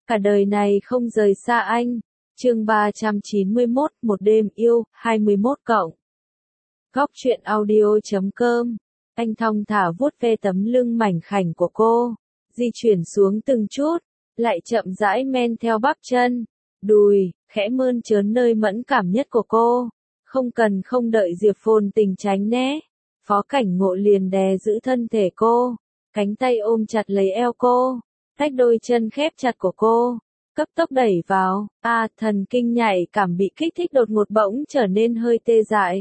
cả đời này không rời xa anh. Chương 391, một đêm yêu, 21 cộng. Góc truyện audio.com. Anh thong thả vuốt ve tấm lưng mảnh khảnh của cô, di chuyển xuống từng chút, lại chậm rãi men theo bắp chân, đùi, khẽ mơn trớn nơi mẫn cảm nhất của cô. Không đợi Diệp Phồn Tình tránh né, Phó Cảnh Ngộ liền đè giữ thân thể cô, cánh tay ôm chặt lấy eo cô, tách đôi chân khép chặt của cô, cấp tốc đẩy vào. Thần kinh nhạy cảm bị kích thích đột ngột bỗng trở nên hơi tê dại.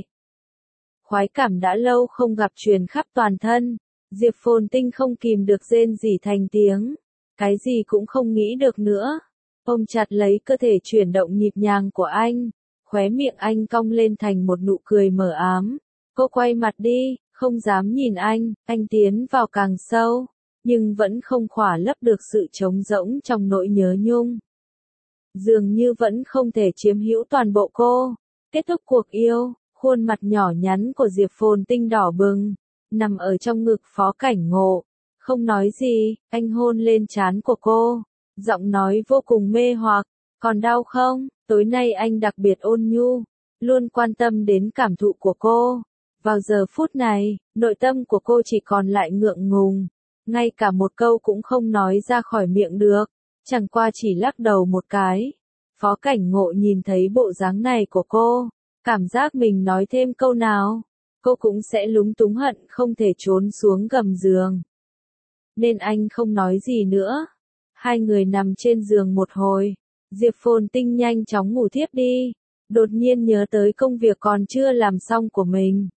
Khoái cảm đã lâu không gặp truyền khắp toàn thân, Diệp Phồn Tinh không kìm được rên rỉ thành tiếng, cái gì cũng không nghĩ được nữa. Ôm chặt lấy cơ thể chuyển động nhịp nhàng của anh, khóe miệng anh cong lên thành một nụ cười mờ ám. Cô quay mặt đi, không dám nhìn anh tiến vào càng sâu, nhưng vẫn không khỏa lấp được sự trống rỗng trong nỗi nhớ nhung. Dường như vẫn không thể chiếm hữu toàn bộ cô. Kết thúc cuộc yêu, khuôn mặt nhỏ nhắn của Diệp Phồn Tinh đỏ bừng, nằm ở trong ngực Phó Cảnh Ngộ. Không nói gì, anh hôn lên trán của cô, giọng nói vô cùng mê hoặc. Còn đau không? Tối nay anh đặc biệt ôn nhu, luôn quan tâm đến cảm thụ của cô. Vào giờ phút này, nội tâm của cô chỉ còn lại ngượng ngùng, ngay cả một câu cũng không nói ra khỏi miệng được, chẳng qua chỉ lắc đầu một cái. Phó Cảnh Ngộ nhìn thấy bộ dáng này của cô, cảm giác mình nói thêm câu nào, cô cũng sẽ lúng túng hận không thể trốn xuống gầm giường. Nên anh không nói gì nữa. Hai người nằm trên giường một hồi, Diệp Phồn Tinh nhanh chóng ngủ thiếp đi, đột nhiên nhớ tới công việc còn chưa làm xong của mình.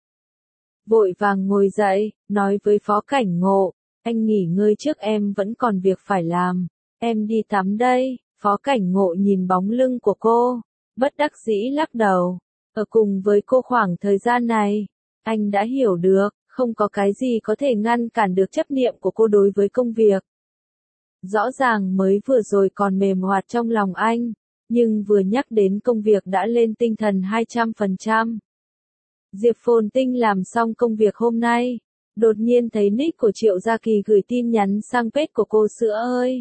Vội vàng ngồi dậy, nói với Phó Cảnh Ngộ, anh nghỉ ngơi trước, em vẫn còn việc phải làm, em đi tắm đây. Phó Cảnh Ngộ nhìn bóng lưng của cô, bất đắc dĩ lắc đầu. Ở cùng với cô khoảng thời gian này, anh đã hiểu được, không có cái gì có thể ngăn cản được chấp niệm của cô đối với công việc. Rõ ràng mới vừa rồi còn mềm hoạt trong lòng anh, nhưng vừa nhắc đến công việc đã lên tinh thần 200%. Diệp Phồn Tinh làm xong công việc hôm nay, đột nhiên thấy nick của Triệu Gia Kỳ gửi tin nhắn sang page của cô. Sữa ơi!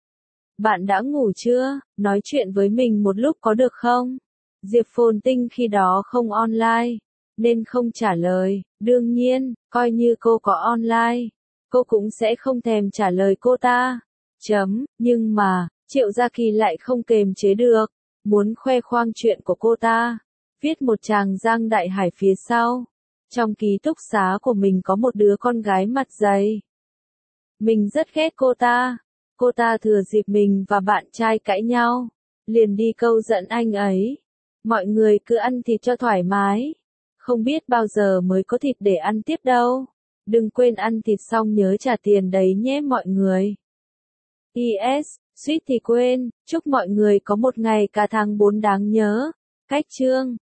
Bạn đã ngủ chưa? Nói chuyện với mình một lúc có được không? Diệp Phồn Tinh khi đó không online, nên không trả lời. Đương nhiên, coi như cô có online, cô cũng sẽ không thèm trả lời cô ta. Nhưng mà, Triệu Gia Kỳ lại không kềm chế được, muốn khoe khoang chuyện của cô ta, viết một tràng giang đại hải phía sau. Trong ký túc xá của mình có một đứa con gái mặt dày. Mình rất ghét cô ta. Cô ta thừa dịp mình và bạn trai cãi nhau, liền đi câu dẫn anh ấy. Mọi người cứ ăn thịt cho thoải mái. Không biết bao giờ mới có thịt để ăn tiếp đâu. Đừng quên ăn thịt xong nhớ trả tiền đấy nhé mọi người. Suýt thì quên, chúc mọi người có một ngày cả tháng 4 đáng nhớ. Cách chương